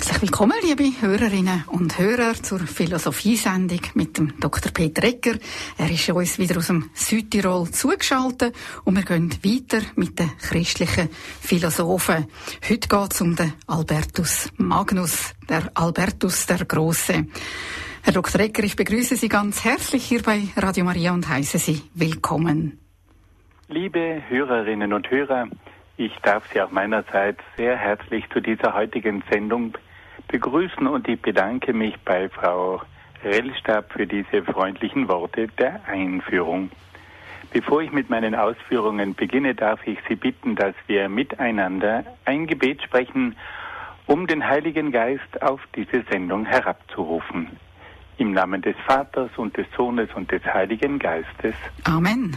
Herzlich willkommen, liebe Hörerinnen und Hörer, zur Philosophiesendung mit dem Dr. Peter Egger. Er ist uns wieder aus dem Südtirol zugeschaltet und wir gehen weiter mit den christlichen Philosophen. Heute geht es um den Albertus Magnus, der Albertus der Große. Herr Dr. Egger, ich begrüße Sie ganz herzlich hier bei Radio Maria und heiße Sie willkommen. Liebe Hörerinnen und Hörer, ich darf Sie auch meinerseits sehr herzlich zu dieser heutigen Sendung begrüßen und ich bedanke mich bei Frau Rellstab für diese freundlichen Worte der Einführung. Bevor ich mit meinen Ausführungen beginne, darf ich Sie bitten, dass wir miteinander ein Gebet sprechen, um den Heiligen Geist auf diese Sendung herabzurufen. Im Namen des Vaters und des Sohnes und des Heiligen Geistes. Amen.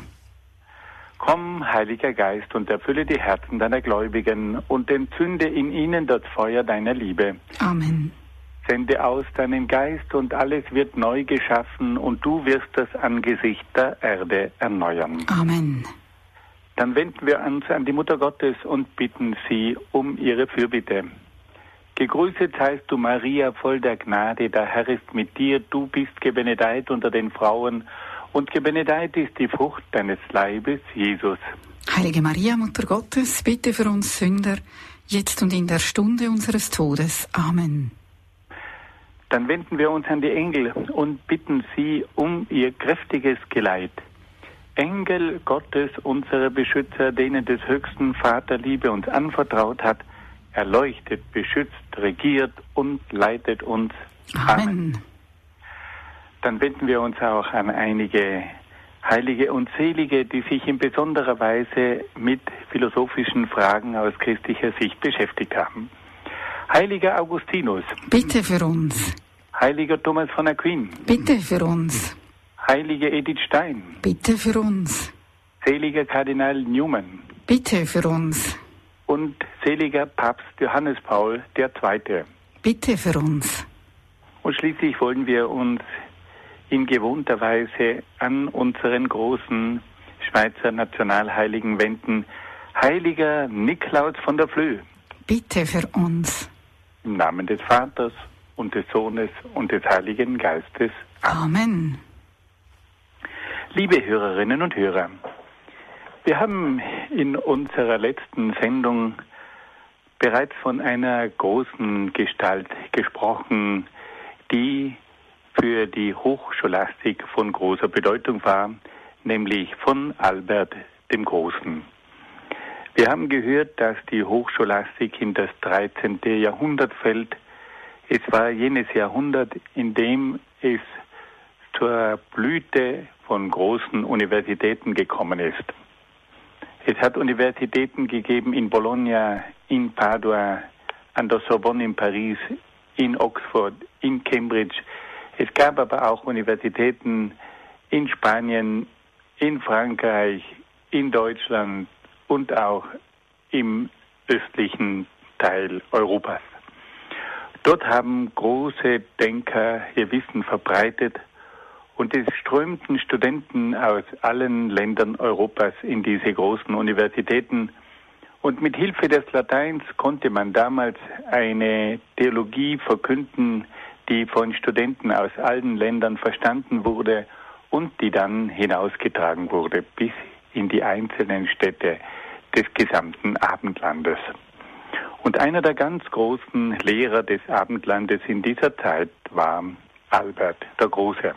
Komm, Heiliger Geist, und erfülle die Herzen deiner Gläubigen und entzünde in ihnen das Feuer deiner Liebe. Amen. Sende aus deinen Geist und alles wird neu geschaffen und du wirst das Angesicht der Erde erneuern. Amen. Dann wenden wir uns an die Mutter Gottes und bitten sie um ihre Fürbitte. Gegrüßet seist du, Maria, voll der Gnade, der Herr ist mit dir, du bist gebenedeit unter den Frauen, und gebenedeit ist die Frucht deines Leibes, Jesus. Heilige Maria, Mutter Gottes, bitte für uns Sünder, jetzt und in der Stunde unseres Todes. Amen. Dann wenden wir uns an die Engel und bitten sie um ihr kräftiges Geleit. Engel Gottes, unsere Beschützer, denen des höchsten Vaterliebe uns anvertraut hat, erleuchtet, beschützt, regiert und leitet uns. Amen. Dann wenden wir uns auch an einige Heilige und Selige, die sich in besonderer Weise mit philosophischen Fragen aus christlicher Sicht beschäftigt haben. Heiliger Augustinus. Bitte für uns. Heiliger Thomas von Aquin. Bitte für uns. Heilige Edith Stein. Bitte für uns. Seliger Kardinal Newman. Bitte für uns. Und seliger Papst Johannes Paul II. Bitte für uns. Und schließlich wollen wir uns in gewohnter Weise an unseren großen Schweizer Nationalheiligen wenden. Heiliger Niklaus von der Flöh. Bitte für uns. Im Namen des Vaters und des Sohnes und des Heiligen Geistes. Amen. Liebe Hörerinnen und Hörer, wir haben in unserer letzten Sendung bereits von einer großen Gestalt gesprochen, die für die Hochscholastik von großer Bedeutung war, nämlich von Albert dem Großen. Wir haben gehört, dass die Hochscholastik in das 13. Jahrhundert fällt. Es war jenes Jahrhundert, in dem es zur Blüte von großen Universitäten gekommen ist. Es hat Universitäten gegeben in Bologna, in Padua, an der Sorbonne in Paris, in Oxford, in Cambridge. Es gab aber auch Universitäten in Spanien, in Frankreich, in Deutschland und auch im östlichen Teil Europas. Dort haben große Denker ihr Wissen verbreitet und es strömten Studenten aus allen Ländern Europas in diese großen Universitäten. Und mit Hilfe des Lateins konnte man damals eine Theologie verkünden, die von Studenten aus allen Ländern verstanden wurde und die dann hinausgetragen wurde bis in die einzelnen Städte des gesamten Abendlandes. Und einer der ganz großen Lehrer des Abendlandes in dieser Zeit war Albert der Große.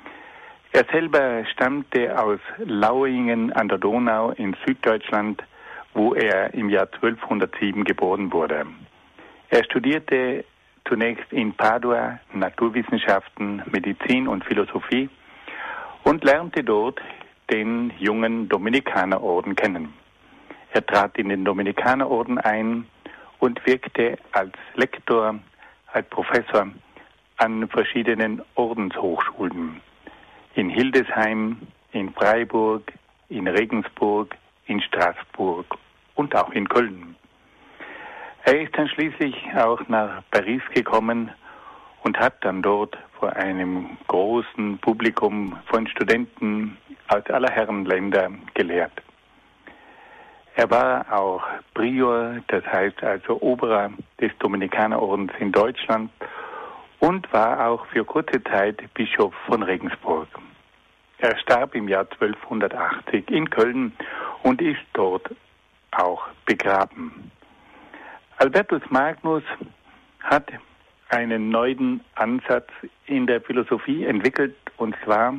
Er selber stammte aus Lauingen an der Donau in Süddeutschland, wo er im Jahr 1207 geboren wurde. Er studierte zunächst in Padua Naturwissenschaften, Medizin und Philosophie und lernte dort den jungen Dominikanerorden kennen. Er trat in den Dominikanerorden ein und wirkte als Lektor, als Professor an verschiedenen Ordenshochschulen. In Hildesheim, in Freiburg, in Regensburg, in Straßburg und auch in Köln. Er ist dann schließlich auch nach Paris gekommen und hat dann dort vor einem großen Publikum von Studenten aus aller Herren Länder gelehrt. Er war auch Prior, das heißt also Oberer des Dominikanerordens in Deutschland und war auch für kurze Zeit Bischof von Regensburg. Er starb im Jahr 1280 in Köln und ist dort auch begraben. Albertus Magnus hat einen neuen Ansatz in der Philosophie entwickelt, und zwar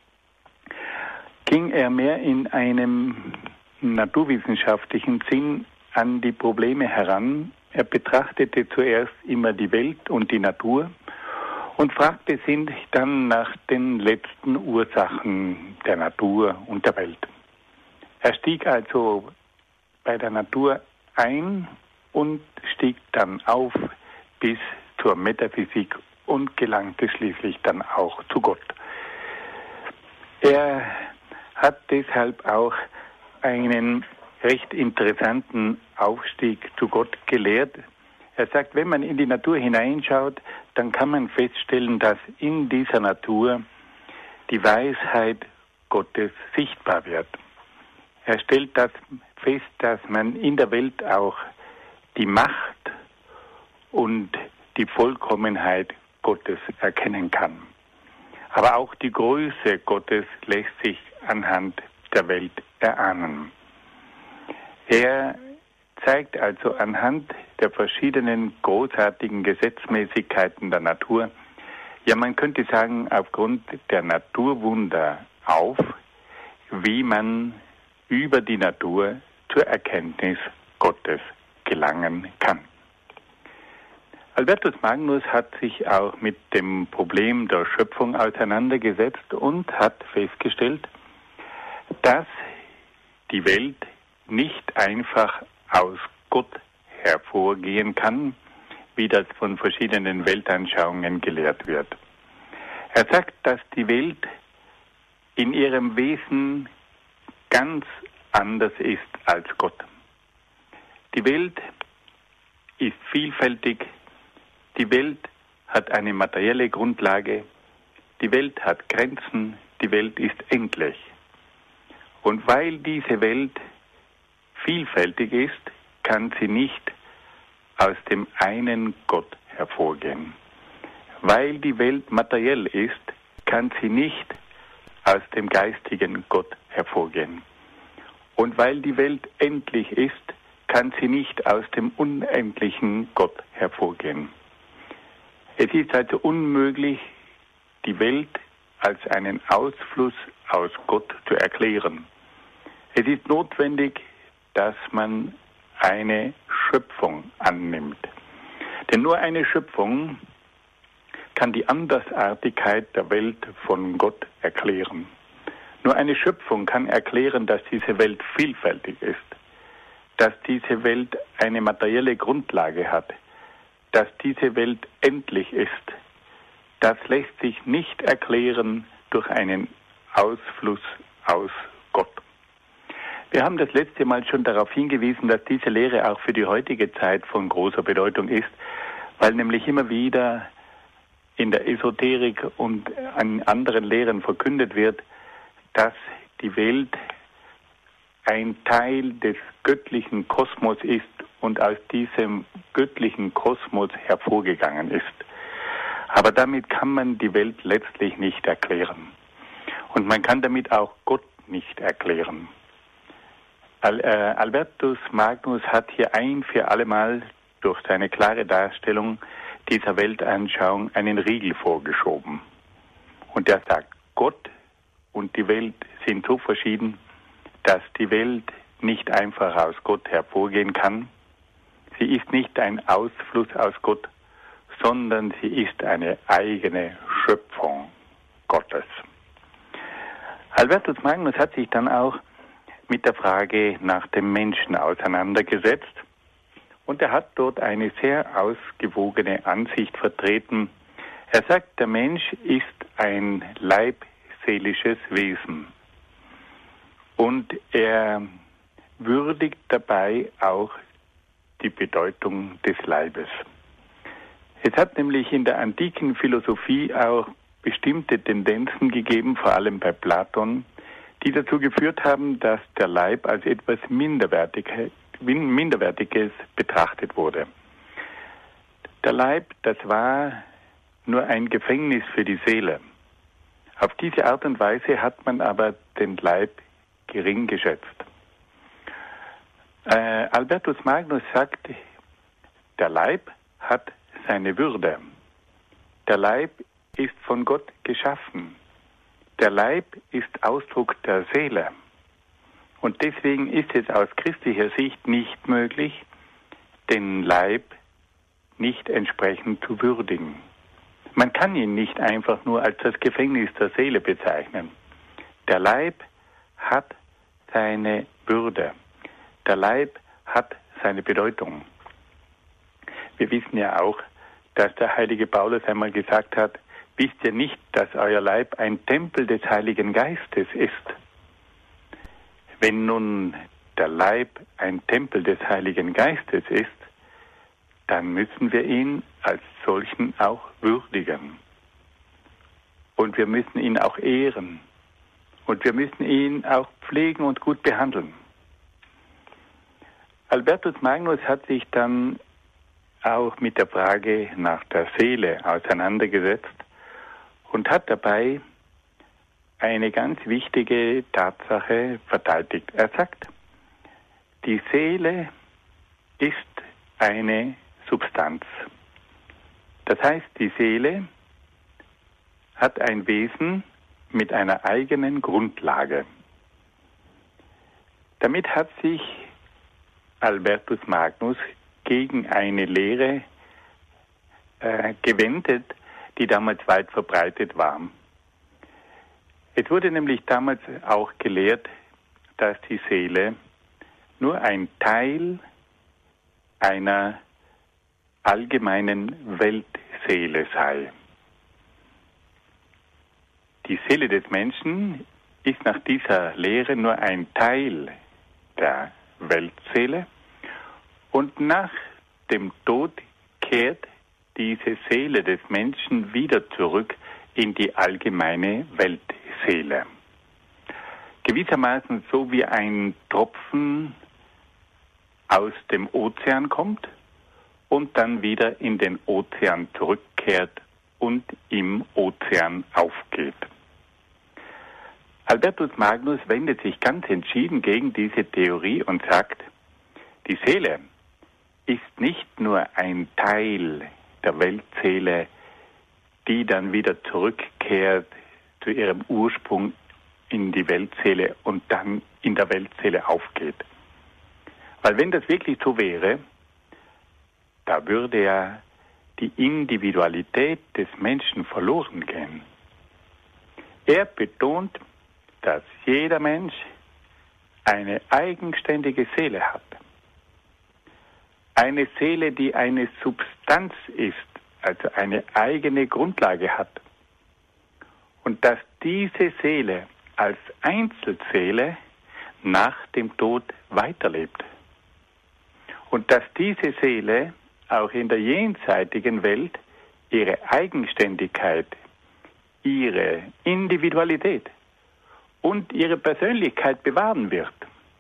ging er mehr in einem naturwissenschaftlichen Sinn an die Probleme heran. Er betrachtete zuerst immer die Welt und die Natur und fragte sich dann nach den letzten Ursachen der Natur und der Welt. Er stieg also bei der Natur ein und stieg dann auf bis zur Metaphysik und gelangte schließlich dann auch zu Gott. Er hat deshalb auch einen recht interessanten Aufstieg zu Gott gelehrt. Er sagt, wenn man in die Natur hineinschaut, dann kann man feststellen, dass in dieser Natur die Weisheit Gottes sichtbar wird. Er stellt das fest, dass man in der Welt auch die Macht und die Vollkommenheit Gottes erkennen kann. Aber auch die Größe Gottes lässt sich anhand der Welt erahnen. Er zeigt also anhand der verschiedenen großartigen Gesetzmäßigkeiten der Natur, ja, man könnte sagen, aufgrund der Naturwunder auf, wie man über die Natur zur Erkenntnis Gottes gelangen kann. Albertus Magnus hat sich auch mit dem Problem der Schöpfung auseinandergesetzt und hat festgestellt, dass die Welt nicht einfach aus Gott hervorgehen kann, wie das von verschiedenen Weltanschauungen gelehrt wird. Er sagt, dass die Welt in ihrem Wesen ganz anders ist als Gott. Die Welt ist vielfältig, die Welt hat eine materielle Grundlage, die Welt hat Grenzen, die Welt ist endlich. Und weil diese Welt vielfältig ist, kann sie nicht aus dem einen Gott hervorgehen. Weil die Welt materiell ist, kann sie nicht aus dem geistigen Gott hervorgehen. Und weil die Welt endlich ist, kann sie nicht aus dem unendlichen Gott hervorgehen. Es ist also unmöglich, die Welt als einen Ausfluss aus Gott zu erklären. Es ist notwendig, dass man eine Schöpfung annimmt. Denn nur eine Schöpfung kann die Andersartigkeit der Welt von Gott erklären. Nur eine Schöpfung kann erklären, dass diese Welt vielfältig ist, dass diese Welt eine materielle Grundlage hat, dass diese Welt endlich ist. Das lässt sich nicht erklären durch einen Ausfluss aus Gott. Wir haben das letzte Mal schon darauf hingewiesen, dass diese Lehre auch für die heutige Zeit von großer Bedeutung ist, weil nämlich immer wieder in der Esoterik und an anderen Lehren verkündet wird, dass die Welt ein Teil des göttlichen Kosmos ist und aus diesem göttlichen Kosmos hervorgegangen ist. Aber damit kann man die Welt letztlich nicht erklären. Und man kann damit auch Gott nicht erklären. Albertus Magnus hat hier ein für allemal durch seine klare Darstellung dieser Weltanschauung einen Riegel vorgeschoben. Und er sagt, Gott und die Welt sind so verschieden, dass die Welt nicht einfach aus Gott hervorgehen kann. Sie ist nicht ein Ausfluss aus Gott, sondern sie ist eine eigene Schöpfung Gottes. Albertus Magnus hat sich dann auch mit der Frage nach dem Menschen auseinandergesetzt und er hat dort eine sehr ausgewogene Ansicht vertreten. Er sagt, der Mensch ist ein leibseelisches Wesen und er würdigt dabei auch die Bedeutung des Leibes. Es hat nämlich in der antiken Philosophie auch bestimmte Tendenzen gegeben, vor allem bei Platon, die dazu geführt haben, dass der Leib als etwas Minderwertiges betrachtet wurde. Der Leib, das war nur ein Gefängnis für die Seele. Auf diese Art und Weise hat man aber den Leib gering geschätzt. Albertus Magnus sagt, der Leib hat seine Würde. Der Leib ist von Gott geschaffen. Der Leib ist Ausdruck der Seele. Und deswegen ist es aus christlicher Sicht nicht möglich, den Leib nicht entsprechend zu würdigen. Man kann ihn nicht einfach nur als das Gefängnis der Seele bezeichnen. Der Leib hat seine Würde. Der Leib hat seine Bedeutung. Wir wissen ja auch, dass der heilige Paulus einmal gesagt hat, wisst ihr nicht, dass euer Leib ein Tempel des Heiligen Geistes ist? Wenn nun der Leib ein Tempel des Heiligen Geistes ist, dann müssen wir ihn als solchen auch würdigen. Und wir müssen ihn auch ehren. Und wir müssen ihn auch pflegen und gut behandeln. Albertus Magnus hat sich dann auch mit der Frage nach der Seele auseinandergesetzt und hat dabei eine ganz wichtige Tatsache verteidigt. Er sagt, die Seele ist eine Substanz. Das heißt, die Seele hat ein Wesen mit einer eigenen Grundlage. Damit hat sich Albertus Magnus gegen eine Lehre gewendet, die damals weit verbreitet war. Es wurde nämlich damals auch gelehrt, dass die Seele nur ein Teil einer allgemeinen Weltseele sei. Die Seele des Menschen ist nach dieser Lehre nur ein Teil der Weltseele und nach dem Tod kehrt diese Seele des Menschen wieder zurück in die allgemeine Weltseele. Gewissermaßen so wie ein Tropfen aus dem Ozean kommt und dann wieder in den Ozean zurückkehrt und im Ozean aufgeht. Albertus Magnus wendet sich ganz entschieden gegen diese Theorie und sagt, die Seele ist nicht nur ein Teil der Weltseele, die dann wieder zurückkehrt zu ihrem Ursprung in die Weltseele und dann in der Weltseele aufgeht. Weil wenn das wirklich so wäre, da würde ja die Individualität des Menschen verloren gehen. Er betont, dass jeder Mensch eine eigenständige Seele hat. Eine Seele, die eine Substanz ist, also eine eigene Grundlage hat. Und dass diese Seele als Einzelseele nach dem Tod weiterlebt. Und dass diese Seele auch in der jenseitigen Welt ihre Eigenständigkeit, ihre Individualität und ihre Persönlichkeit bewahren wird.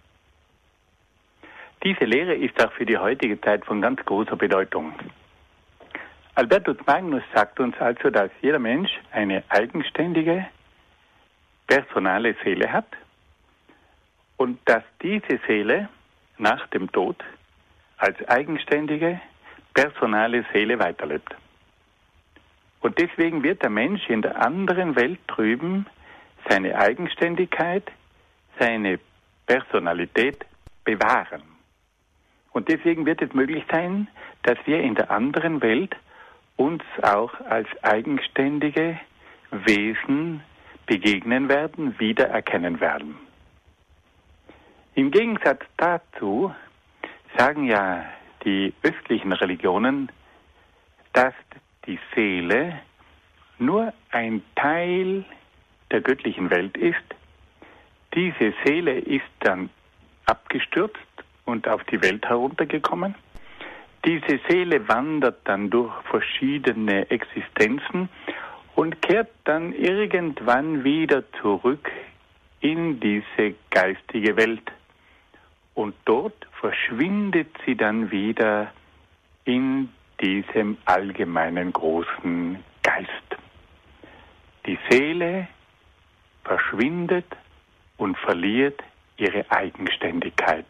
Diese Lehre ist auch für die heutige Zeit von ganz großer Bedeutung. Albertus Magnus sagt uns also, dass jeder Mensch eine eigenständige, personale Seele hat und dass diese Seele nach dem Tod als eigenständige, personale Seele weiterlebt. Und deswegen wird der Mensch in der anderen Welt drüben seine Eigenständigkeit, seine Personalität bewahren. Und deswegen wird es möglich sein, dass wir in der anderen Welt uns auch als eigenständige Wesen begegnen werden, wiedererkennen werden. Im Gegensatz dazu sagen ja die östlichen Religionen, dass die Seele nur ein Teil der göttlichen Welt ist. Diese Seele ist dann abgestürzt und auf die Welt heruntergekommen. Diese Seele wandert dann durch verschiedene Existenzen und kehrt dann irgendwann wieder zurück in diese geistige Welt. Und dort verschwindet sie dann wieder in diesem allgemeinen großen Geist. Die Seele verschwindet und verliert ihre Eigenständigkeit.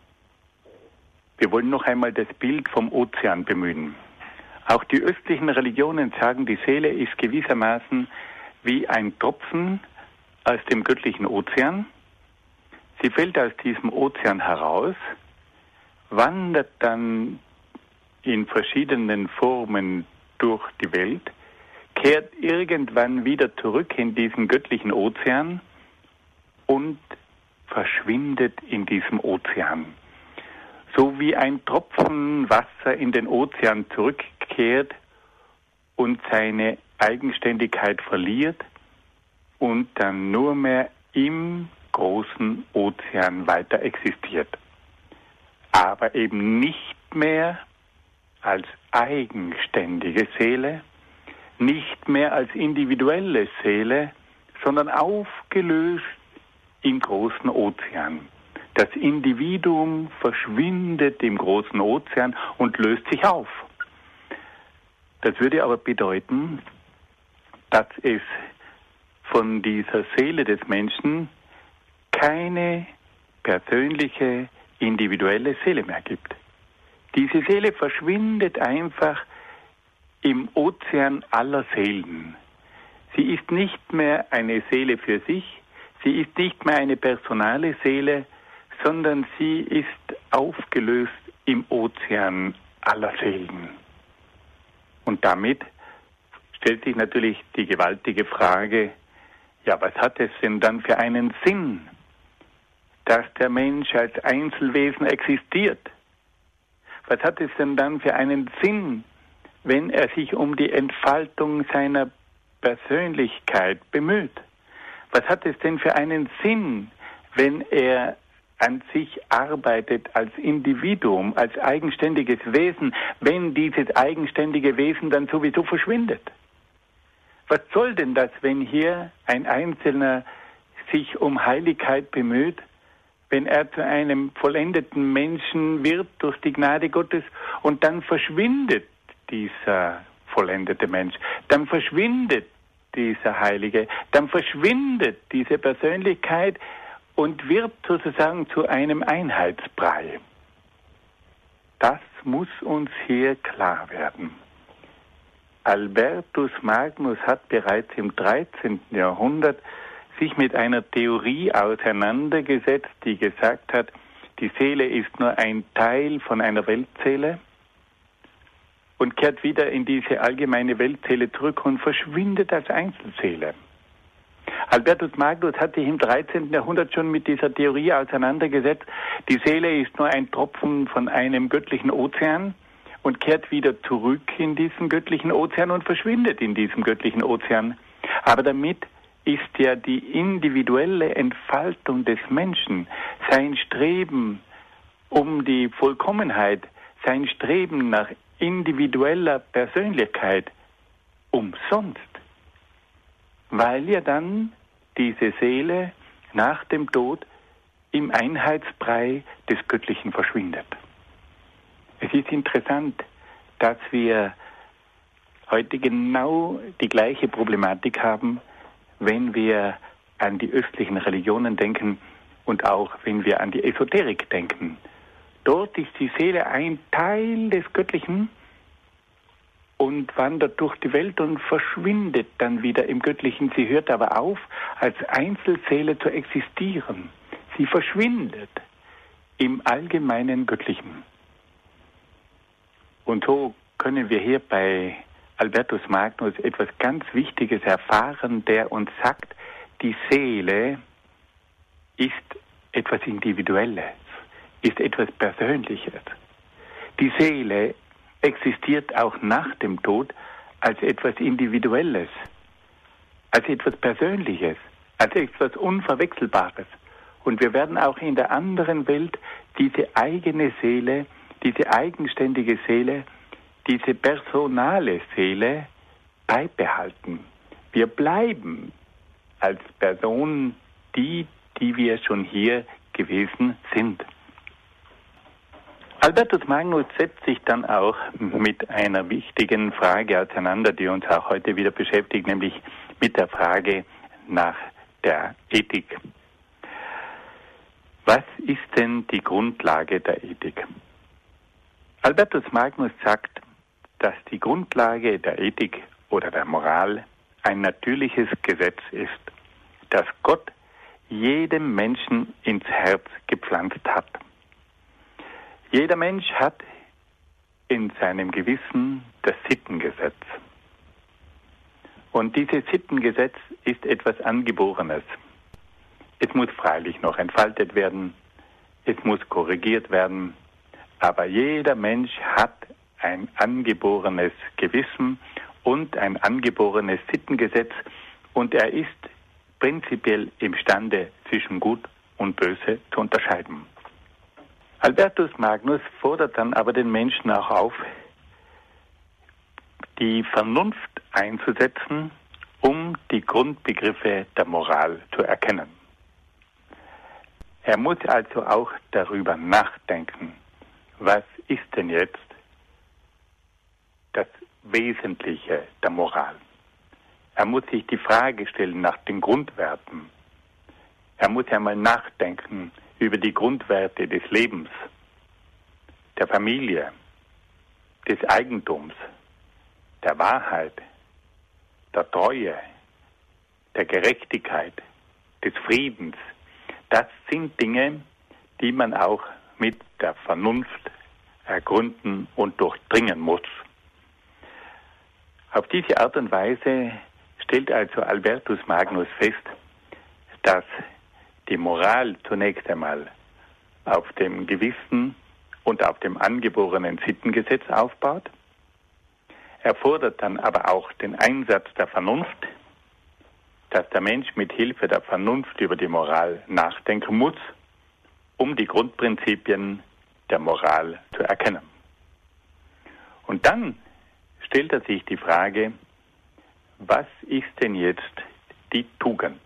Wir wollen noch einmal das Bild vom Ozean bemühen. Auch die östlichen Religionen sagen, die Seele ist gewissermaßen wie ein Tropfen aus dem göttlichen Ozean. Sie fällt aus diesem Ozean heraus, wandert dann in verschiedenen Formen durch die Welt, kehrt irgendwann wieder zurück in diesen göttlichen Ozean und verschwindet in diesem Ozean. So wie ein Tropfen Wasser in den Ozean zurückkehrt und seine Eigenständigkeit verliert und dann nur mehr im großen Ozean weiter existiert. Aber eben nicht mehr als eigenständige Seele, nicht mehr als individuelle Seele, sondern aufgelöst im großen Ozean. Das Individuum verschwindet im großen Ozean und löst sich auf. Das würde aber bedeuten, dass es von dieser Seele des Menschen keine persönliche, individuelle Seele mehr gibt. Diese Seele verschwindet einfach im Ozean aller Seelen. Sie ist nicht mehr eine Seele für sich, sie ist nicht mehr eine personale Seele, sondern sie ist aufgelöst im Ozean aller Seelen. Und damit stellt sich natürlich die gewaltige Frage, ja, was hat es denn dann für einen Sinn, dass der Mensch als Einzelwesen existiert? Was hat es denn dann für einen Sinn, wenn er sich um die Entfaltung seiner Persönlichkeit bemüht? Was hat es denn für einen Sinn, wenn er an sich arbeitet als Individuum, als eigenständiges Wesen, wenn dieses eigenständige Wesen dann sowieso verschwindet? Was soll denn das, wenn hier ein Einzelner sich um Heiligkeit bemüht, wenn er zu einem vollendeten Menschen wird durch die Gnade Gottes und dann verschwindet dieser vollendete Mensch, dann verschwindet dieser Heilige, dann verschwindet diese Persönlichkeit und wird sozusagen zu einem Einheitsbrei. Das muss uns hier klar werden. Albertus Magnus hat bereits im 13. Jahrhundert sich mit einer Theorie auseinandergesetzt, die gesagt hat, die Seele ist nur ein Teil von einer Weltseele und kehrt wieder in diese allgemeine Weltseele zurück und verschwindet als Einzelseele. Albertus Magnus hat sich im 13. Jahrhundert schon mit dieser Theorie auseinandergesetzt. Die Seele ist nur ein Tropfen von einem göttlichen Ozean und kehrt wieder zurück in diesen göttlichen Ozean und verschwindet in diesem göttlichen Ozean. Aber damit ist ja die individuelle Entfaltung des Menschen, sein Streben um die Vollkommenheit, sein Streben nach individueller Persönlichkeit umsonst, weil ja dann diese Seele nach dem Tod im Einheitsbrei des Göttlichen verschwindet. Es ist interessant, dass wir heute genau die gleiche Problematik haben, wenn wir an die östlichen Religionen denken und auch wenn wir an die Esoterik denken. Dort ist die Seele ein Teil des Göttlichen und wandert durch die Welt und verschwindet dann wieder im Göttlichen. Sie hört aber auf, als Einzelseele zu existieren. Sie verschwindet im allgemeinen Göttlichen. Und so können wir hier bei Albertus Magnus etwas ganz Wichtiges erfahren, der uns sagt, die Seele ist etwas Individuelles, ist etwas Persönliches. Die Seele existiert auch nach dem Tod als etwas Individuelles, als etwas Persönliches, als etwas Unverwechselbares. Und wir werden auch in der anderen Welt diese eigene Seele, diese eigenständige Seele, diese personale Seele beibehalten. Wir bleiben als Person die die wir schon hier gewesen sind. Albertus Magnus setzt sich dann auch mit einer wichtigen Frage auseinander, die uns auch heute wieder beschäftigt, nämlich mit der Frage nach der Ethik. Was ist denn die Grundlage der Ethik? Albertus Magnus sagt, dass die Grundlage der Ethik oder der Moral ein natürliches Gesetz ist, das Gott jedem Menschen ins Herz gepflanzt hat. Jeder Mensch hat in seinem Gewissen das Sittengesetz. Und dieses Sittengesetz ist etwas Angeborenes. Es muss freilich noch entfaltet werden, es muss korrigiert werden, aber jeder Mensch hat ein angeborenes Gewissen und ein angeborenes Sittengesetz und er ist prinzipiell imstande, zwischen Gut und Böse zu unterscheiden. Albertus Magnus fordert dann aber den Menschen auch auf, die Vernunft einzusetzen, um die Grundbegriffe der Moral zu erkennen. Er muss also auch darüber nachdenken, was ist denn jetzt das Wesentliche der Moral. Er muss sich die Frage stellen nach den Grundwerten. Er muss einmal nachdenken über die Grundwerte des Lebens, der Familie, des Eigentums, der Wahrheit, der Treue, der Gerechtigkeit, des Friedens. Das sind Dinge, die man auch mit der Vernunft ergründen und durchdringen muss. Auf diese Art und Weise stellt also Albertus Magnus fest, dass die Moral zunächst einmal auf dem Gewissen und auf dem angeborenen Sittengesetz aufbaut. Er fordert dann aber auch den Einsatz der Vernunft, dass der Mensch mit Hilfe der Vernunft über die Moral nachdenken muss, um die Grundprinzipien der Moral zu erkennen. Und dann stellt er sich die Frage, was ist denn jetzt die Tugend?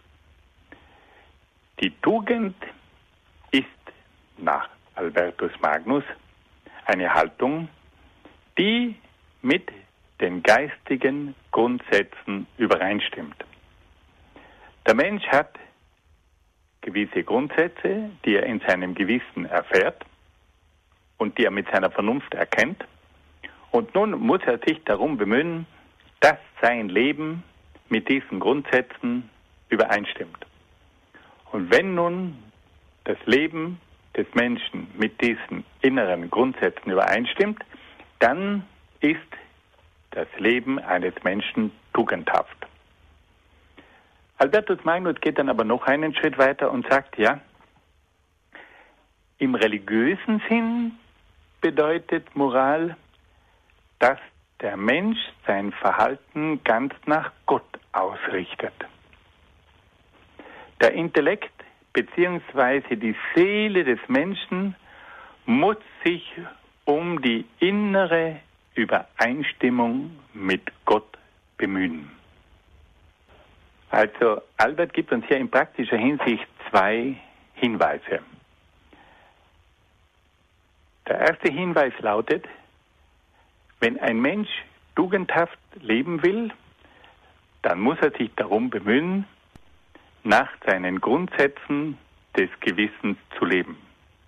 Die Tugend ist nach Albertus Magnus eine Haltung, die mit den geistigen Grundsätzen übereinstimmt. Der Mensch hat gewisse Grundsätze, die er in seinem Gewissen erfährt und die er mit seiner Vernunft erkennt. Und nun muss er sich darum bemühen, dass sein Leben mit diesen Grundsätzen übereinstimmt. Und wenn nun das Leben des Menschen mit diesen inneren Grundsätzen übereinstimmt, dann ist das Leben eines Menschen tugendhaft. Albertus Magnus geht dann aber noch einen Schritt weiter und sagt, ja, im religiösen Sinn bedeutet Moral, dass der Mensch sein Verhalten ganz nach Gott ausrichtet. Der Intellekt bzw. die Seele des Menschen muss sich um die innere Übereinstimmung mit Gott bemühen. Also Albert gibt uns hier in praktischer Hinsicht zwei Hinweise. Der erste Hinweis lautet, wenn ein Mensch tugendhaft leben will, dann muss er sich darum bemühen, nach seinen Grundsätzen des Gewissens zu leben.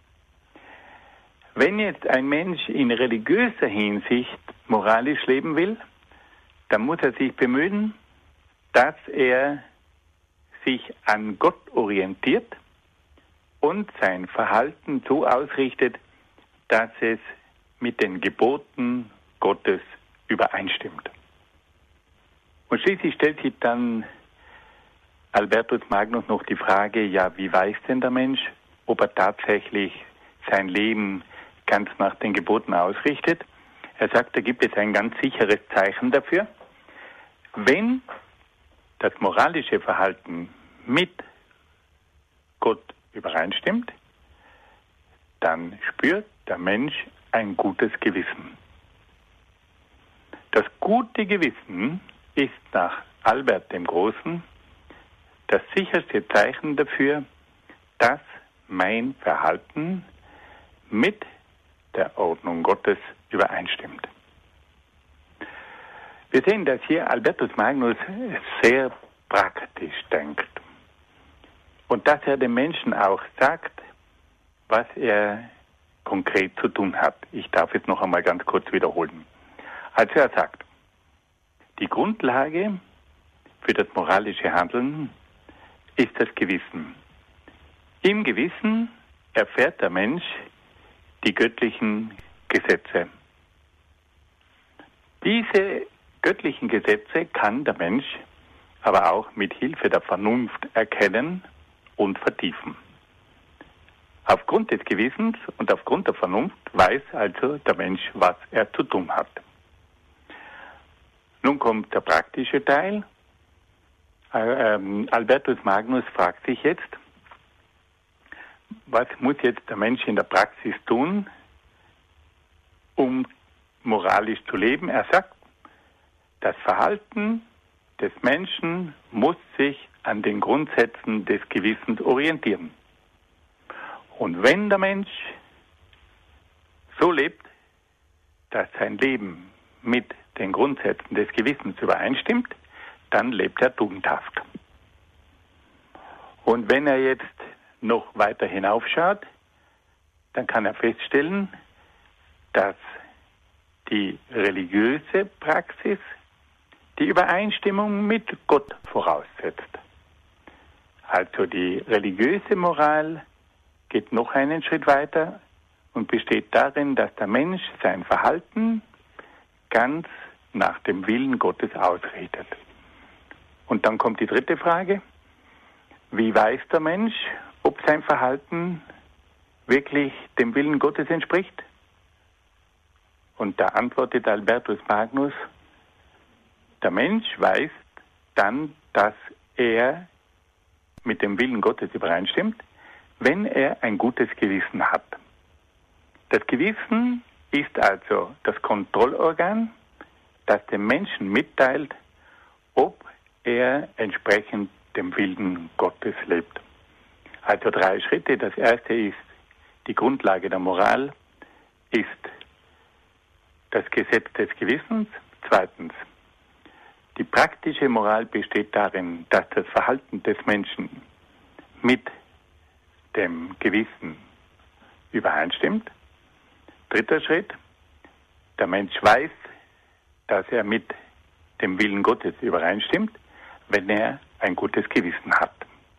Wenn jetzt ein Mensch in religiöser Hinsicht moralisch leben will, dann muss er sich bemühen, dass er sich an Gott orientiert und sein Verhalten so ausrichtet, dass es mit den Geboten Gottes übereinstimmt. Und schließlich stellt sich dann Albertus Magnus noch die Frage, ja, wie weiß denn der Mensch, ob er tatsächlich sein Leben ganz nach den Geboten ausrichtet? Er sagt, da gibt es ein ganz sicheres Zeichen dafür. Wenn das moralische Verhalten mit Gott übereinstimmt, dann spürt der Mensch ein gutes Gewissen. Das gute Gewissen ist nach Albert dem Großen das sicherste Zeichen dafür, dass mein Verhalten mit der Ordnung Gottes übereinstimmt. Wir sehen, dass hier Albertus Magnus sehr praktisch denkt und dass er dem Menschen auch sagt, was er konkret zu tun hat. Ich darf es noch einmal ganz kurz wiederholen. Also er sagt, die Grundlage für das moralische Handeln ist das Gewissen. Im Gewissen erfährt der Mensch die göttlichen Gesetze. Diese göttlichen Gesetze kann der Mensch aber auch mit Hilfe der Vernunft erkennen und vertiefen. Aufgrund des Gewissens und aufgrund der Vernunft weiß also der Mensch, was er zu tun hat. Nun kommt der praktische Teil. Albertus Magnus fragt sich jetzt, was muss jetzt der Mensch in der Praxis tun, um moralisch zu leben? Er sagt, das Verhalten des Menschen muss sich an den Grundsätzen des Gewissens orientieren. Und wenn der Mensch so lebt, dass sein Leben mit den Grundsätzen des Gewissens übereinstimmt, dann lebt er tugendhaft. Und wenn er jetzt noch weiter hinaufschaut, dann kann er feststellen, dass die religiöse Praxis die Übereinstimmung mit Gott voraussetzt. Also die religiöse Moral geht noch einen Schritt weiter und besteht darin, dass der Mensch sein Verhalten ganz nach dem Willen Gottes ausrichtet. Und dann kommt die dritte Frage: Wie weiß der Mensch, ob sein Verhalten wirklich dem Willen Gottes entspricht? Und da antwortet Albertus Magnus, der Mensch weiß dann, dass er mit dem Willen Gottes übereinstimmt, wenn er ein gutes Gewissen hat. Das Gewissen ist also das Kontrollorgan, das dem Menschen mitteilt, ob er entsprechend dem Willen Gottes lebt. Also 3 Schritte. Das erste ist, die Grundlage der Moral ist das Gesetz des Gewissens. Zweitens, die praktische Moral besteht darin, dass das Verhalten des Menschen mit dem Gewissen übereinstimmt. 3. Schritt, der Mensch weiß, dass er mit dem Willen Gottes übereinstimmt, wenn er ein gutes Gewissen hat.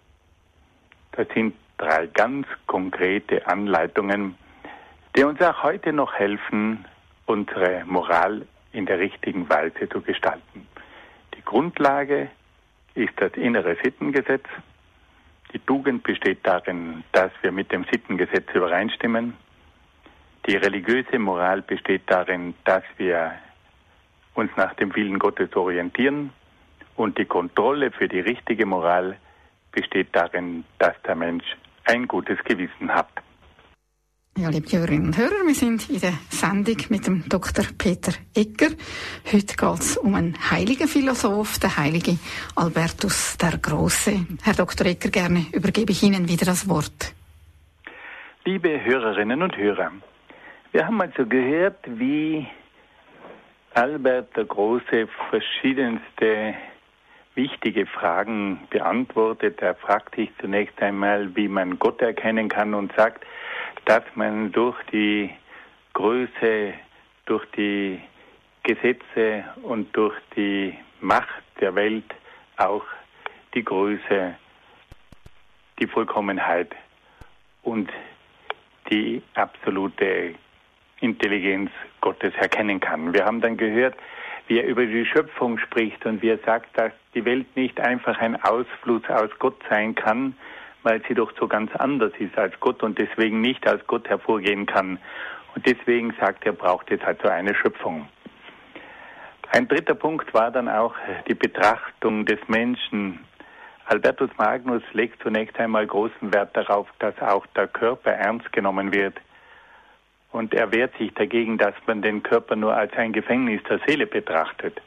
Das sind 3 ganz konkrete Anleitungen, die uns auch heute noch helfen, unsere Moral in der richtigen Weise zu gestalten. Die Grundlage ist das innere Sittengesetz. Die Tugend besteht darin, dass wir mit dem Sittengesetz übereinstimmen. Die religiöse Moral besteht darin, dass wir uns nach dem Willen Gottes orientieren. Und die Kontrolle für die richtige Moral besteht darin, dass der Mensch ein gutes Gewissen hat. Ja, liebe Hörerinnen und Hörer, wir sind in der Sendung mit dem Dr. Peter Egger. Heute geht es um einen heiligen Philosoph, den heiligen Albertus der Große. Herr Dr. Egger, gerne übergebe ich Ihnen wieder das Wort. Liebe Hörerinnen und Hörer, wir haben also gehört, wie Albert der Große verschiedenste wichtige Fragen beantwortet. Er fragt sich zunächst einmal, wie man Gott erkennen kann und sagt, dass man durch die Größe, durch die Gesetze und durch die Macht der Welt auch die Größe, die Vollkommenheit und die absolute Intelligenz Gottes erkennen kann. Wir haben dann gehört, wie er über die Schöpfung spricht und wie er sagt, dass die Welt nicht einfach ein Ausfluss aus Gott sein kann, weil sie doch so ganz anders ist als Gott und deswegen nicht als Gott hervorgehen kann. Und deswegen sagt er, braucht es also eine Schöpfung. Ein 3. Punkt war dann auch die Betrachtung des Menschen. Albertus Magnus legt zunächst einmal großen Wert darauf, dass auch der Körper ernst genommen wird. Und er wehrt sich dagegen, dass man den Körper nur als ein Gefängnis der Seele betrachtet.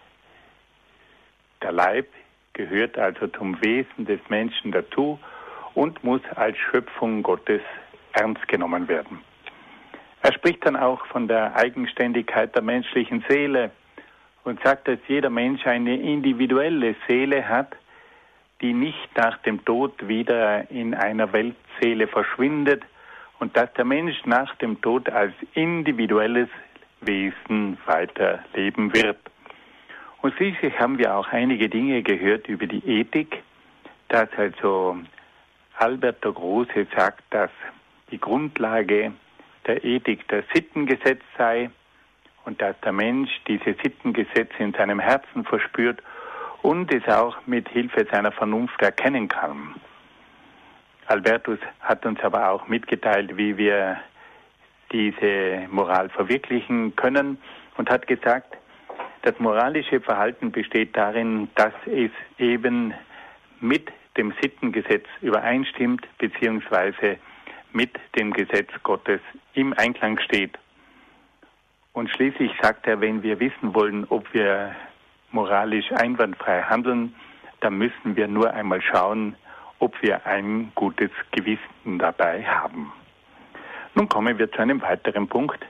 Der Leib gehört also zum Wesen des Menschen dazu und muss als Schöpfung Gottes ernst genommen werden. Er spricht dann auch von der Eigenständigkeit der menschlichen Seele und sagt, dass jeder Mensch eine individuelle Seele hat, die nicht nach dem Tod wieder in einer Weltseele verschwindet und dass der Mensch nach dem Tod als individuelles Wesen weiterleben wird. Und schließlich haben wir auch einige Dinge gehört über die Ethik, dass also Albert der Große sagt, dass die Grundlage der Ethik das Sittengesetz sei und dass der Mensch diese Sittengesetze in seinem Herzen verspürt und es auch mit Hilfe seiner Vernunft erkennen kann. Albertus hat uns aber auch mitgeteilt, wie wir diese Moral verwirklichen können und hat gesagt, das moralische Verhalten besteht darin, dass es eben mit dem Sittengesetz übereinstimmt, beziehungsweise mit dem Gesetz Gottes im Einklang steht. Und schließlich sagt er, wenn wir wissen wollen, ob wir moralisch einwandfrei handeln, dann müssen wir nur einmal schauen, ob wir ein gutes Gewissen dabei haben. Nun kommen wir zu einem weiteren Punkt.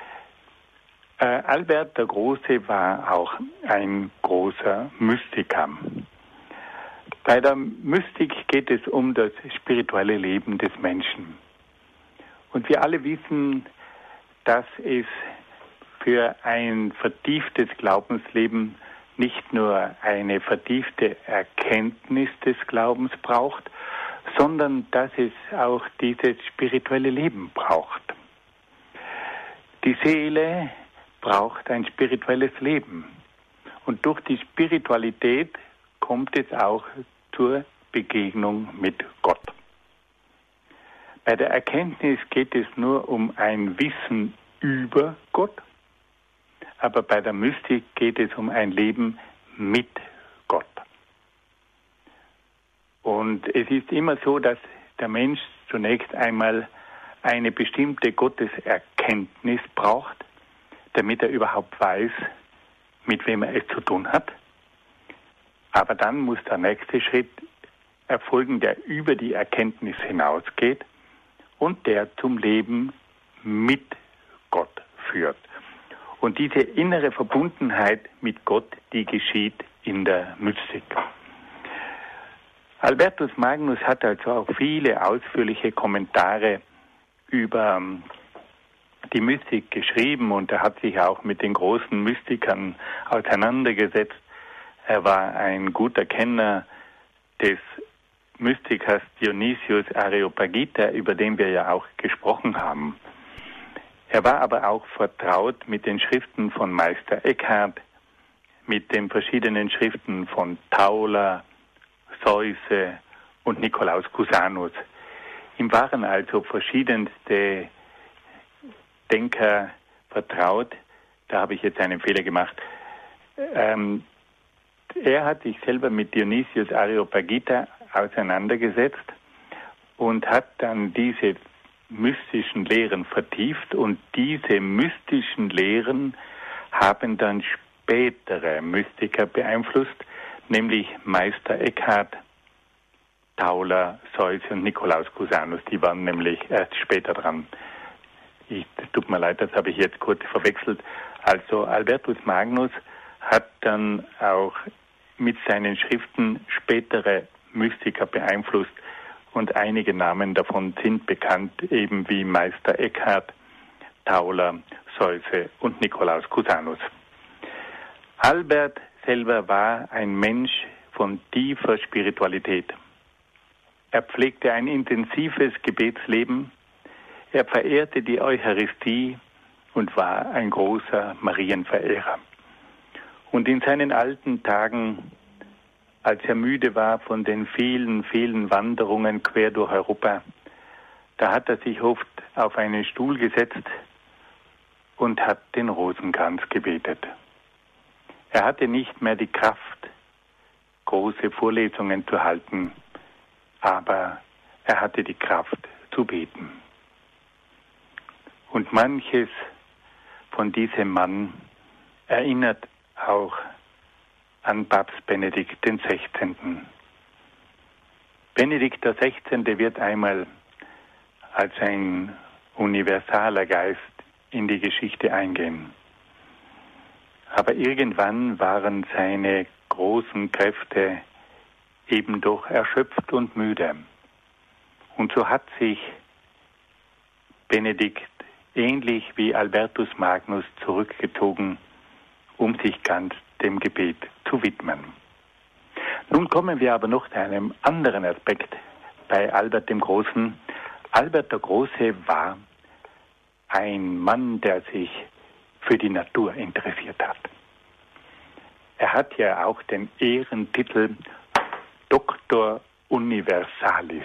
Albert der Große war auch ein großer Mystiker. Bei der Mystik geht es um das spirituelle Leben des Menschen. Und wir alle wissen, dass es für ein vertieftes Glaubensleben nicht nur eine vertiefte Erkenntnis des Glaubens braucht, sondern dass es auch dieses spirituelle Leben braucht. Die Seele braucht ein spirituelles Leben. Und durch die Spiritualität kommt es auch zur Begegnung mit Gott. Bei der Erkenntnis geht es nur um ein Wissen über Gott, aber bei der Mystik geht es um ein Leben mit Gott. Und es ist immer so, dass der Mensch zunächst einmal eine bestimmte Gotteserkenntnis braucht, damit er überhaupt weiß, mit wem er es zu tun hat. Aber dann muss der nächste Schritt erfolgen, der über die Erkenntnis hinausgeht und der zum Leben mit Gott führt. Und diese innere Verbundenheit mit Gott, die geschieht in der Mystik. Albertus Magnus hat also auch viele ausführliche Kommentare über die Mystik geschrieben und er hat sich auch mit den großen Mystikern auseinandergesetzt. Er war ein guter Kenner des Mystikers Dionysius Areopagita, über den wir ja auch gesprochen haben. Er war aber auch vertraut mit den Schriften von Meister Eckhart, mit den verschiedenen Schriften von Tauler, Seuse und Nikolaus Cusanus. Ihm waren also verschiedenste Denker vertraut. Da habe ich jetzt einen Fehler gemacht. Er hat sich selber mit Dionysius Areopagita auseinandergesetzt und hat dann diese mystischen Lehren vertieft und diese mystischen Lehren haben dann spätere Mystiker beeinflusst, nämlich Meister Eckhart, Tauler, Seuse und Nikolaus Cusanus. Die waren nämlich erst später dran. Tut mir leid, das habe ich jetzt kurz verwechselt. Also Albertus Magnus hat dann auch mit seinen Schriften spätere Mystiker beeinflusst und einige Namen davon sind bekannt, eben wie Meister Eckhart, Tauler, Seuse und Nikolaus Cusanus. Albert selber war ein Mensch von tiefer Spiritualität. Er pflegte ein intensives Gebetsleben, er verehrte die Eucharistie und war ein großer Marienverehrer. Und in seinen alten Tagen, als er müde war von den vielen, vielen Wanderungen quer durch Europa, da hat er sich oft auf einen Stuhl gesetzt und hat den Rosenkranz gebetet. Er hatte nicht mehr die Kraft, große Vorlesungen zu halten, aber er hatte die Kraft zu beten. Und manches von diesem Mann erinnert auch an Papst Benedikt XVI. Benedikt XVI. Wird einmal als ein universaler Geist in die Geschichte eingehen. Aber irgendwann waren seine großen Kräfte eben doch erschöpft und müde. Und so hat sich Benedikt ähnlich wie Albertus Magnus zurückgezogen, um sich ganz dem Gebet zu widmen. Nun kommen wir aber noch zu einem anderen Aspekt bei Albert dem Großen. Albert der Große war ein Mann, der sich für die Natur interessiert hat. Er hat ja auch den Ehrentitel Doctor Universalis.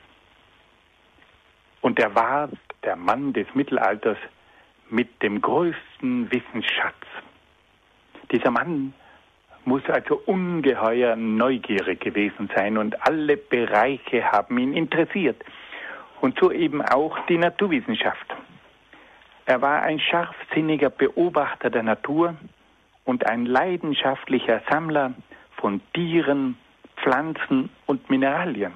Und er war der Mann des Mittelalters mit dem größten Wissensschatz. Dieser Mann muss also ungeheuer neugierig gewesen sein und alle Bereiche haben ihn interessiert. Und so eben auch die Naturwissenschaft. Er war ein scharfsinniger Beobachter der Natur und ein leidenschaftlicher Sammler von Tieren, Pflanzen und Mineralien.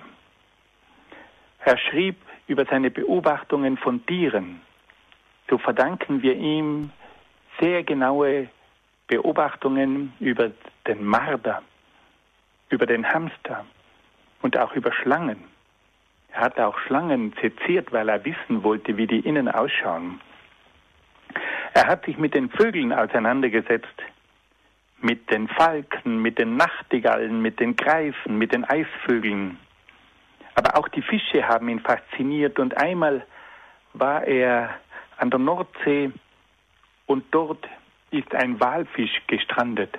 Er schrieb über seine Beobachtungen von Tieren. So verdanken wir ihm sehr genaue Beobachtungen über den Marder, über den Hamster und auch über Schlangen. Er hat auch Schlangen seziert, weil er wissen wollte, wie die innen ausschauen. Er hat sich mit den Vögeln auseinandergesetzt, mit den Falken, mit den Nachtigallen, mit den Greifen, mit den Eisvögeln. Aber auch die Fische haben ihn fasziniert und einmal war er an der Nordsee und dort ist ein Walfisch gestrandet.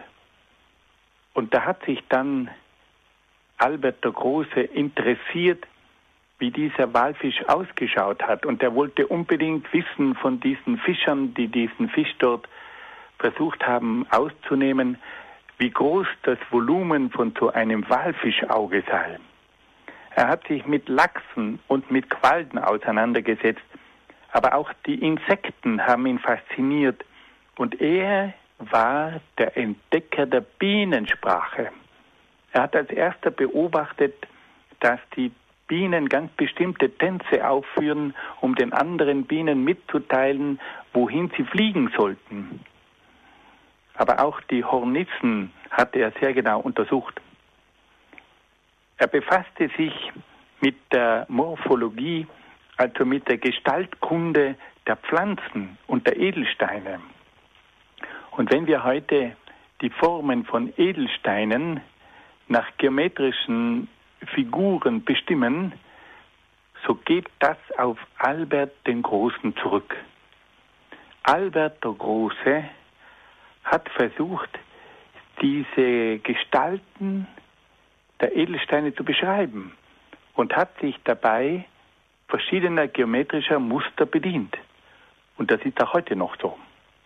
Und da hat sich dann Albert der Große interessiert, wie dieser Walfisch ausgeschaut hat. Und er wollte unbedingt wissen von diesen Fischern, die diesen Fisch dort versucht haben auszunehmen, wie groß das Volumen von so einem Walfischauge sei. Er hat sich mit Lachsen und mit Quallen auseinandergesetzt, aber auch die Insekten haben ihn fasziniert. Und er war der Entdecker der Bienensprache. Er hat als erster beobachtet, dass die Bienen ganz bestimmte Tänze aufführen, um den anderen Bienen mitzuteilen, wohin sie fliegen sollten. Aber auch die Hornissen hatte er sehr genau untersucht. Er befasste sich mit der Morphologie, also mit der Gestaltkunde der Pflanzen und der Edelsteine. Und wenn wir heute die Formen von Edelsteinen nach geometrischen Figuren bestimmen, so geht das auf Albert den Großen zurück. Albert der Große hat versucht, diese Gestalten der Edelsteine zu beschreiben und hat sich dabei verschiedener geometrischer Muster bedient. Und das ist auch heute noch so.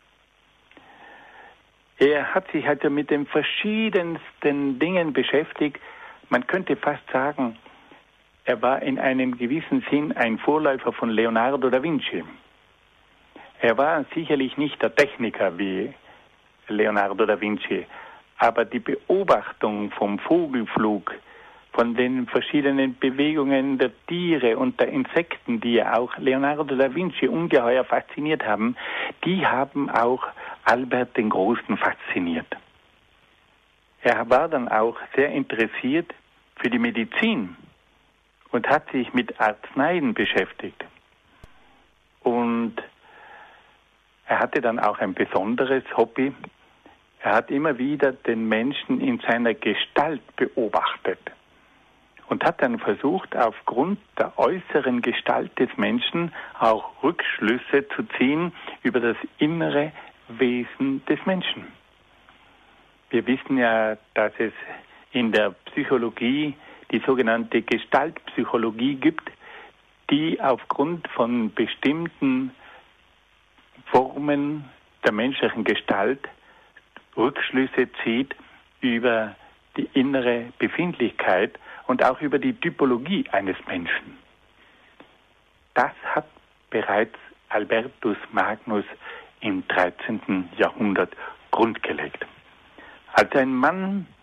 Er hat sich also mit den verschiedensten Dingen beschäftigt. Man könnte fast sagen, er war in einem gewissen Sinn ein Vorläufer von Leonardo da Vinci. Er war sicherlich nicht der Techniker wie Leonardo da Vinci, aber die Beobachtung vom Vogelflug, von den verschiedenen Bewegungen der Tiere und der Insekten, die ja auch Leonardo da Vinci ungeheuer fasziniert haben, die haben auch Albert den Großen fasziniert. Er war dann auch sehr interessiert für die Medizin und hat sich mit Arzneien beschäftigt. Und er hatte dann auch ein besonderes Hobby. Er hat immer wieder den Menschen in seiner Gestalt beobachtet und hat dann versucht, aufgrund der äußeren Gestalt des Menschen auch Rückschlüsse zu ziehen über das innere Wesen des Menschen. Wir wissen ja, dass es in der Psychologie die sogenannte Gestaltpsychologie gibt, die aufgrund von bestimmten Formen der menschlichen Gestalt Rückschlüsse zieht über die innere Befindlichkeit und auch über die Typologie eines Menschen. Das hat bereits Albertus Magnus im 13. Jahrhundert grundgelegt. Also ein Mann,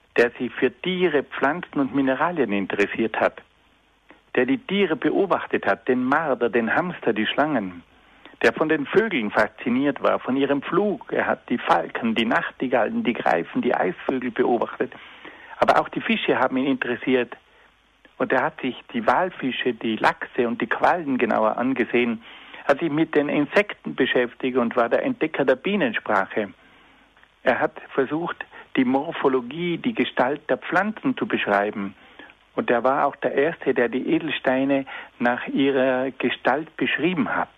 der sich für Tiere, Pflanzen und Mineralien interessiert hat, der die Tiere beobachtet hat, den Marder, den Hamster, die Schlangen, der von den Vögeln fasziniert war, von ihrem Flug. Er hat die Falken, die Nachtigallen, die Greifen, die Eisvögel beobachtet. Aber auch die Fische haben ihn interessiert. Und er hat sich die Walfische, die Lachse und die Quallen genauer angesehen, hat sich mit den Insekten beschäftigt und war der Entdecker der Bienensprache. Er hat versucht, die Morphologie, die Gestalt der Pflanzen zu beschreiben. Und er war auch der Erste, der die Edelsteine nach ihrer Gestalt beschrieben hat.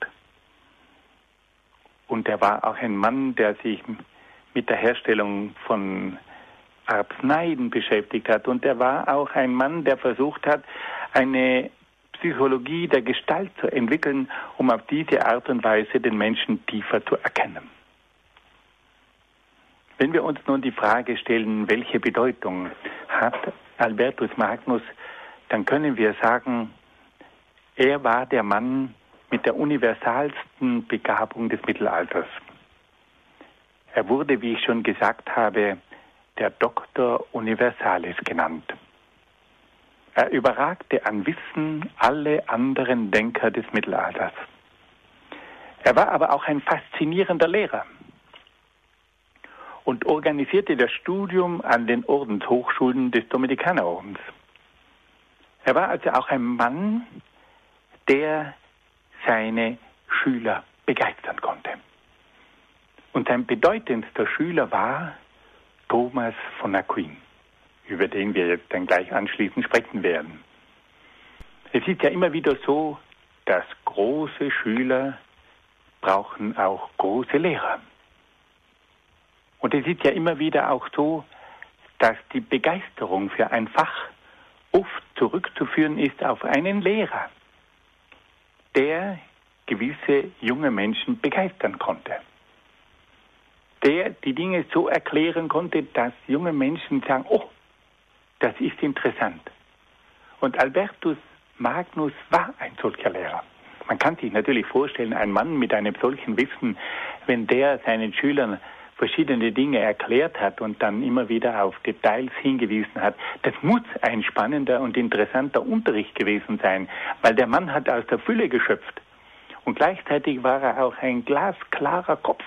Und er war auch ein Mann, der sich mit der Herstellung von Arzneien beschäftigt hat. Und er war auch ein Mann, der versucht hat, eine Psychologie der Gestalt zu entwickeln, um auf diese Art und Weise den Menschen tiefer zu erkennen. Wenn wir uns nun die Frage stellen, welche Bedeutung hat Albertus Magnus, dann können wir sagen, er war der Mann mit der universalsten Begabung des Mittelalters. Er wurde, wie ich schon gesagt habe, der Doctor Universalis genannt. Er überragte an Wissen alle anderen Denker des Mittelalters. Er war aber auch ein faszinierender Lehrer und organisierte das Studium an den Ordenshochschulen des Dominikanerordens. Er war also auch ein Mann, der seine Schüler begeistern konnte. Und sein bedeutendster Schüler war Thomas von Aquin, über den wir jetzt dann gleich anschließend sprechen werden. Es ist ja immer wieder so, dass große Schüler brauchen auch große Lehrer. Und es ist ja immer wieder auch so, dass die Begeisterung für ein Fach oft zurückzuführen ist auf einen Lehrer, der gewisse junge Menschen begeistern konnte. Der die Dinge so erklären konnte, dass junge Menschen sagen, oh, das ist interessant. Und Albertus Magnus war ein solcher Lehrer. Man kann sich natürlich vorstellen, ein Mann mit einem solchen Wissen, wenn der seinen Schülern verschiedene Dinge erklärt hat und dann immer wieder auf Details hingewiesen hat, das muss ein spannender und interessanter Unterricht gewesen sein, weil der Mann hat aus der Fülle geschöpft. Und gleichzeitig war er auch ein glasklarer Kopf,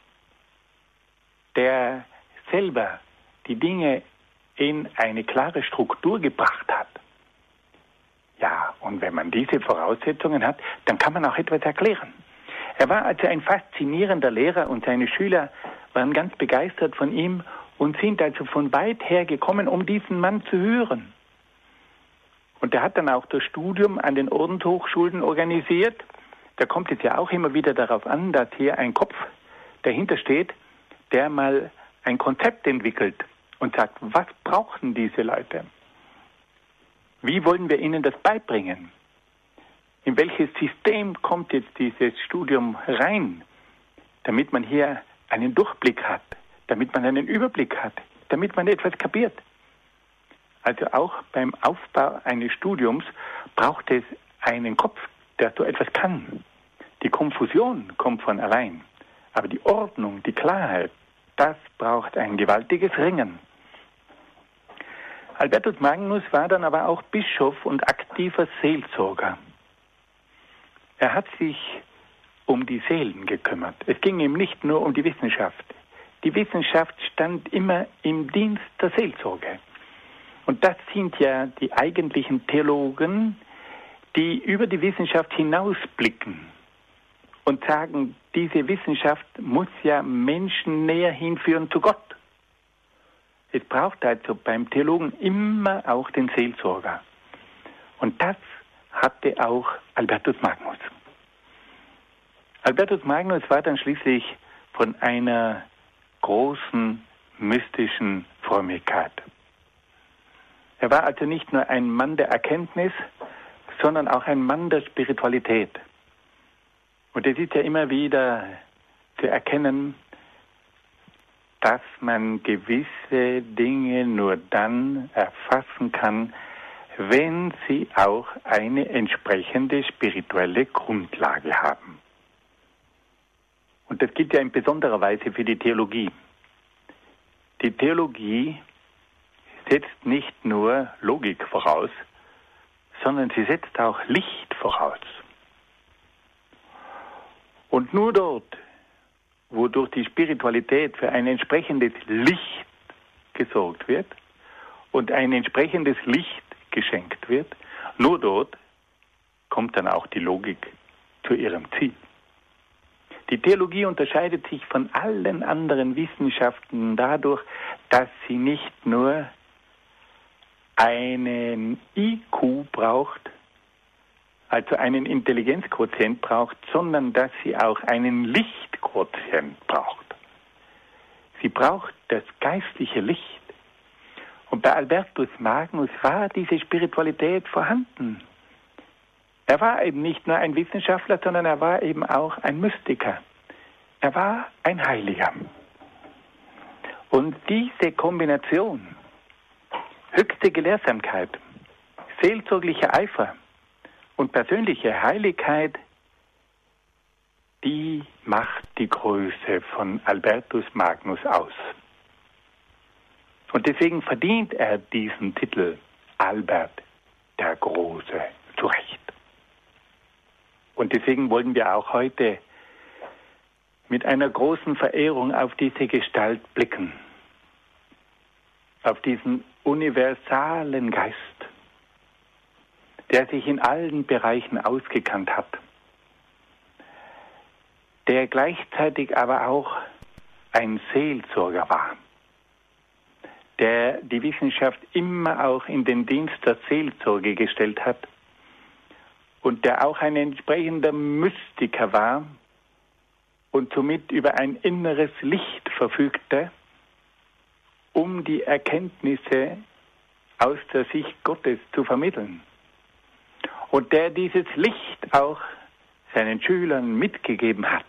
der selber die Dinge in eine klare Struktur gebracht hat. Ja, und wenn man diese Voraussetzungen hat, dann kann man auch etwas erklären. Er war also ein faszinierender Lehrer und seine Schüler waren ganz begeistert von ihm und sind also von weit her gekommen, um diesen Mann zu hören. Und er hat dann auch das Studium an den Ordenshochschulen organisiert. Da kommt es ja auch immer wieder darauf an, dass hier ein Kopf dahinter steht, der mal ein Konzept entwickelt und sagt, was brauchen diese Leute? Wie wollen wir ihnen das beibringen? In welches System kommt jetzt dieses Studium rein, damit man hier einen Durchblick hat, damit man einen Überblick hat, damit man etwas kapiert? Also auch beim Aufbau eines Studiums braucht es einen Kopf, der so etwas kann. Die Konfusion kommt von allein, aber die Ordnung, die Klarheit, das braucht ein gewaltiges Ringen. Albertus Magnus war dann aber auch Bischof und aktiver Seelsorger. Er hat sich um die Seelen gekümmert. Es ging ihm nicht nur um die Wissenschaft. Die Wissenschaft stand immer im Dienst der Seelsorge. Und das sind ja die eigentlichen Theologen, die über die Wissenschaft hinausblicken und sagen, diese Wissenschaft muss ja Menschen näher hinführen zu Gott. Es braucht also beim Theologen immer auch den Seelsorger. Und das hatte auch Albertus Magnus. Albertus Magnus war dann schließlich von einer großen mystischen Frömmigkeit. Er war also nicht nur ein Mann der Erkenntnis, sondern auch ein Mann der Spiritualität. Und es ist ja immer wieder zu erkennen, dass man gewisse Dinge nur dann erfassen kann, wenn sie auch eine entsprechende spirituelle Grundlage haben. Und das gilt ja in besonderer Weise für die Theologie. Die Theologie setzt nicht nur Logik voraus, sondern sie setzt auch Licht voraus. Und nur dort, wo durch die Spiritualität für ein entsprechendes Licht gesorgt wird und ein entsprechendes Licht geschenkt wird, nur dort kommt dann auch die Logik zu ihrem Ziel. Die Theologie unterscheidet sich von allen anderen Wissenschaften dadurch, dass sie nicht nur einen IQ braucht, also einen Intelligenzquotient braucht, sondern dass sie auch einen Lichtquotient braucht. Sie braucht das geistliche Licht. Und bei Albertus Magnus war diese Spiritualität vorhanden. Er war eben nicht nur ein Wissenschaftler, sondern er war eben auch ein Mystiker. Er war ein Heiliger. Und diese Kombination, höchste Gelehrsamkeit, seelsorglicher Eifer und persönliche Heiligkeit, die macht die Größe von Albertus Magnus aus. Und deswegen verdient er diesen Titel Albert der Große zu Recht. Und deswegen wollen wir auch heute mit einer großen Verehrung auf diese Gestalt blicken, auf diesen universalen Geist, der sich in allen Bereichen ausgekannt hat, der gleichzeitig aber auch ein Seelsorger war, der die Wissenschaft immer auch in den Dienst der Seelsorge gestellt hat und der auch ein entsprechender Mystiker war und somit über ein inneres Licht verfügte, um die Erkenntnisse aus der Sicht Gottes zu vermitteln. Und der dieses Licht auch seinen Schülern mitgegeben hat.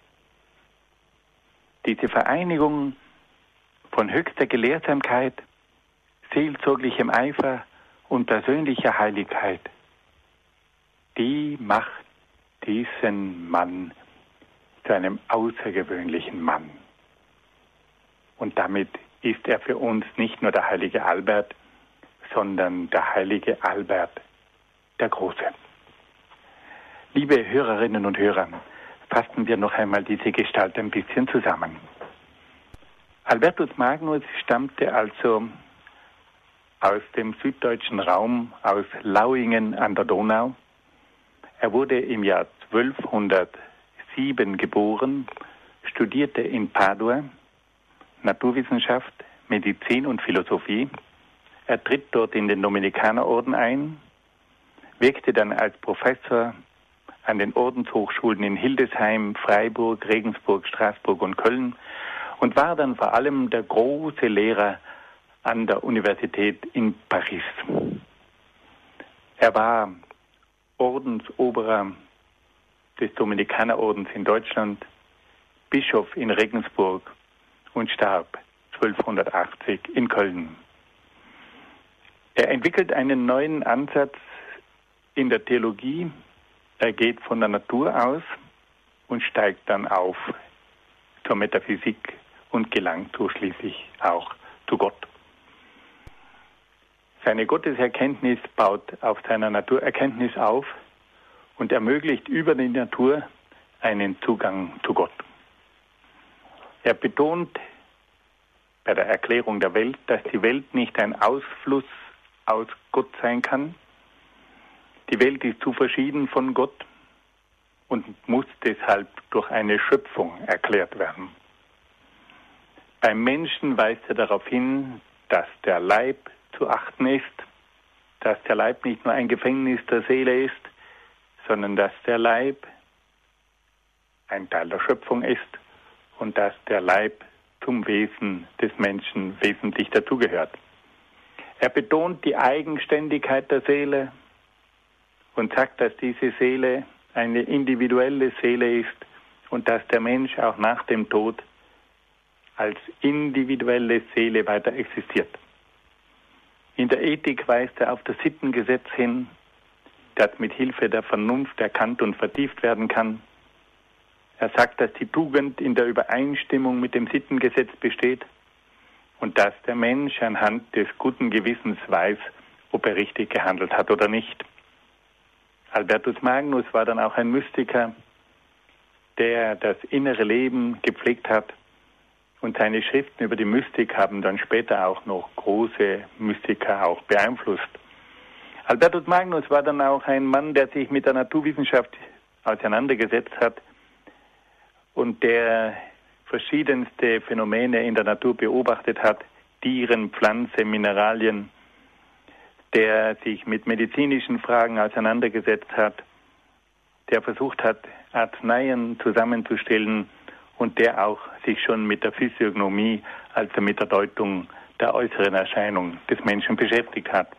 Diese Vereinigung von höchster Gelehrsamkeit, seelsorglichem Eifer und persönlicher Heiligkeit, die macht diesen Mann zu einem außergewöhnlichen Mann. Und damit ist er für uns nicht nur der heilige Albert, sondern der heilige Albert der Große. Liebe Hörerinnen und Hörer, fassen wir noch einmal diese Gestalt ein bisschen zusammen. Albertus Magnus stammte also aus dem süddeutschen Raum, aus Lauingen an der Donau. Er wurde im Jahr 1207 geboren, studierte in Padua Naturwissenschaft, Medizin und Philosophie. Er tritt dort in den Dominikanerorden ein, wirkte dann als Professor an den Ordenshochschulen in Hildesheim, Freiburg, Regensburg, Straßburg und Köln und war dann vor allem der große Lehrer an der Universität in Paris. Er war Ordensoberer des Dominikanerordens in Deutschland, Bischof in Regensburg und starb 1280 in Köln. Er entwickelt einen neuen Ansatz in der Theologie. Er geht von der Natur aus und steigt dann auf zur Metaphysik und gelangt so schließlich auch zu Gott. Seine Gotteserkenntnis baut auf seiner Naturerkenntnis auf und ermöglicht über die Natur einen Zugang zu Gott. Er betont bei der Erklärung der Welt, dass die Welt nicht ein Ausfluss aus Gott sein kann. Die Welt ist zu verschieden von Gott und muss deshalb durch eine Schöpfung erklärt werden. Beim Menschen weist er darauf hin, dass der Leib zu achten ist, dass der Leib nicht nur ein Gefängnis der Seele ist, sondern dass der Leib ein Teil der Schöpfung ist und dass der Leib zum Wesen des Menschen wesentlich dazugehört. Er betont die Eigenständigkeit der Seele und sagt, dass diese Seele eine individuelle Seele ist und dass der Mensch auch nach dem Tod als individuelle Seele weiter existiert. In der Ethik weist er auf das Sittengesetz hin, das mit Hilfe der Vernunft erkannt und vertieft werden kann. Er sagt, dass die Tugend in der Übereinstimmung mit dem Sittengesetz besteht und dass der Mensch anhand des guten Gewissens weiß, ob er richtig gehandelt hat oder nicht. Albertus Magnus war dann auch ein Mystiker, der das innere Leben gepflegt hat, und seine Schriften über die Mystik haben dann später auch noch große Mystiker auch beeinflusst. Albertus Magnus war dann auch ein Mann, der sich mit der Naturwissenschaft auseinandergesetzt hat und der verschiedenste Phänomene in der Natur beobachtet hat, Tieren, Pflanzen, Mineralien, der sich mit medizinischen Fragen auseinandergesetzt hat, der versucht hat, Arzneien zusammenzustellen und der auch sich schon mit der Physiognomie, also mit der Deutung der äußeren Erscheinung des Menschen beschäftigt hat.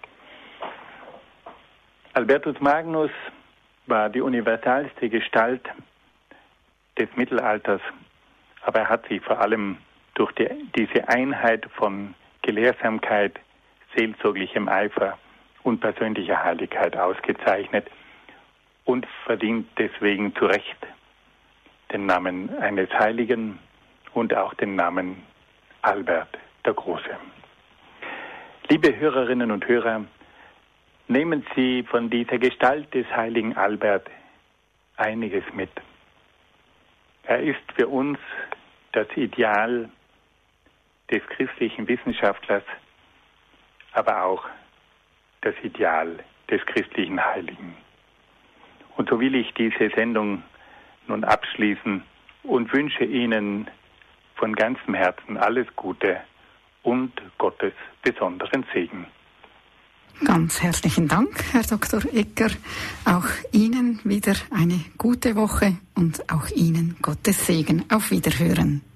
Albertus Magnus war die universalste Gestalt des Mittelalters, aber er hat sich vor allem durch diese Einheit von Gelehrsamkeit, seelsorglichem Eifer und persönlicher Heiligkeit ausgezeichnet und verdient deswegen zu Recht den Namen eines Heiligen und auch den Namen Albert der Große. Liebe Hörerinnen und Hörer, nehmen Sie von dieser Gestalt des heiligen Albert einiges mit. Er ist für uns das Ideal des christlichen Wissenschaftlers, aber auch das Ideal des christlichen Heiligen. Und so will ich diese Sendung nun abschließen und wünsche Ihnen von ganzem Herzen alles Gute und Gottes besonderen Segen. Ganz herzlichen Dank, Herr Dr. Egger. Auch Ihnen wieder eine gute Woche und auch Ihnen Gottes Segen. Auf Wiederhören.